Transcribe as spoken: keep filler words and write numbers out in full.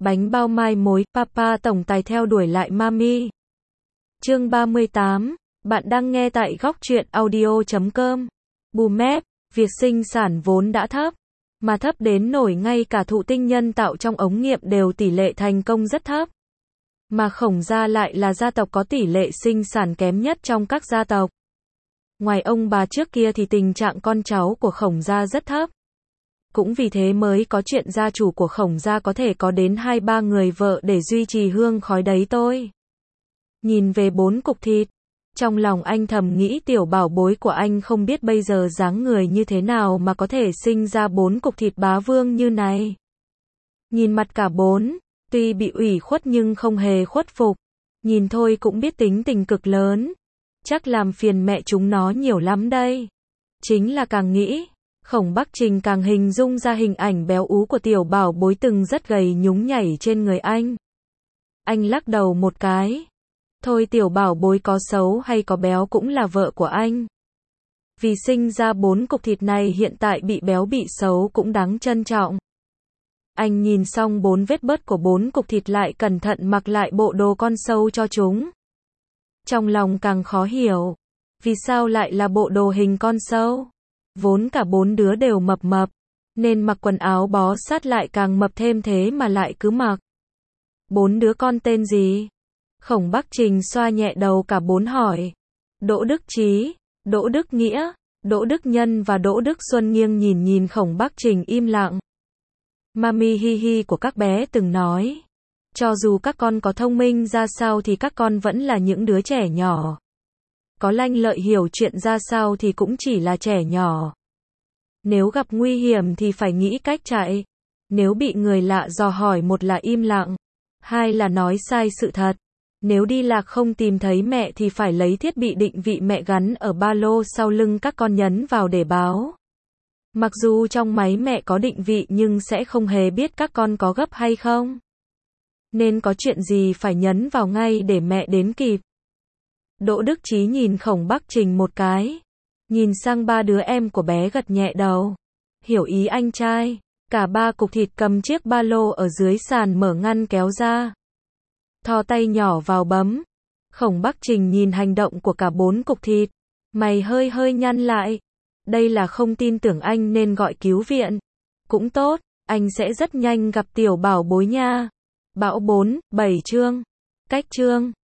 Bánh bao mai mối, Papa tổng tài theo đuổi lại Mami. Chương ba mươi tám, bạn đang nghe tại góc truyện audio chấm com. Bùm.mép, việc sinh sản vốn đã thấp, mà thấp đến nổi ngay cả thụ tinh nhân tạo trong ống nghiệm đều tỷ lệ thành công rất thấp. Mà Khổng gia lại là gia tộc có tỷ lệ sinh sản kém nhất trong các gia tộc. Ngoài ông bà trước kia thì tình trạng con cháu của Khổng gia rất thấp. Cũng vì thế mới có chuyện gia chủ của Khổng gia có thể có đến hai ba người vợ để duy trì hương khói đấy tôi. Nhìn về bốn cục thịt, trong lòng anh thầm nghĩ tiểu bảo bối của anh không biết bây giờ dáng người như thế nào mà có thể sinh ra bốn cục thịt bá vương như này. Nhìn mặt cả bốn, tuy bị ủy khuất nhưng không hề khuất phục. Nhìn thôi cũng biết tính tình cực lớn. Chắc làm phiền mẹ chúng nó nhiều lắm đây. Chính là càng nghĩ, Khổng Bắc Trình càng hình dung ra hình ảnh béo ú của tiểu bảo bối từng rất gầy nhúng nhảy trên người anh. Anh lắc đầu một cái. Thôi tiểu bảo bối có xấu hay có béo cũng là vợ của anh. Vì sinh ra bốn cục thịt này hiện tại bị béo bị xấu cũng đáng trân trọng. Anh nhìn xong bốn vết bớt của bốn cục thịt lại cẩn thận mặc lại bộ đồ con sâu cho chúng. Trong lòng càng khó hiểu. Vì sao lại là bộ đồ hình con sâu? Vốn cả bốn đứa đều mập mập, nên mặc quần áo bó sát lại càng mập thêm thế mà lại cứ mặc. Bốn đứa con tên gì? Khổng Bắc Trình xoa nhẹ đầu cả bốn hỏi. Đỗ Đức Chí, Đỗ Đức Nghĩa, Đỗ Đức Nhân và Đỗ Đức Xuân nghiêng nhìn nhìn Khổng Bắc Trình im lặng. Mami hi hi của các bé từng nói. Cho dù các con có thông minh ra sao thì các con vẫn là những đứa trẻ nhỏ. Có lanh lợi hiểu chuyện ra sao thì cũng chỉ là trẻ nhỏ. Nếu gặp nguy hiểm thì phải nghĩ cách chạy. Nếu bị người lạ dò hỏi, một là im lặng, hai là nói sai sự thật. Nếu đi lạc không tìm thấy mẹ thì phải lấy thiết bị định vị mẹ gắn ở ba lô sau lưng các con nhấn vào để báo. Mặc dù trong máy mẹ có định vị nhưng sẽ không hề biết các con có gấp hay không. Nên có chuyện gì phải nhấn vào ngay để mẹ đến kịp. Đỗ Đức Chí nhìn Khổng Bắc Trình một cái. Nhìn sang ba đứa em của bé gật nhẹ đầu. Hiểu ý anh trai. Cả ba cục thịt cầm chiếc ba lô ở dưới sàn mở ngăn kéo ra. Thò tay nhỏ vào bấm. Khổng Bắc Trình nhìn hành động của cả bốn cục thịt. Mày hơi hơi nhăn lại. Đây là không tin tưởng anh nên gọi cứu viện. Cũng tốt, anh sẽ rất nhanh gặp tiểu bảo bối nha. Bão bốn, bảy chương. Cách chương.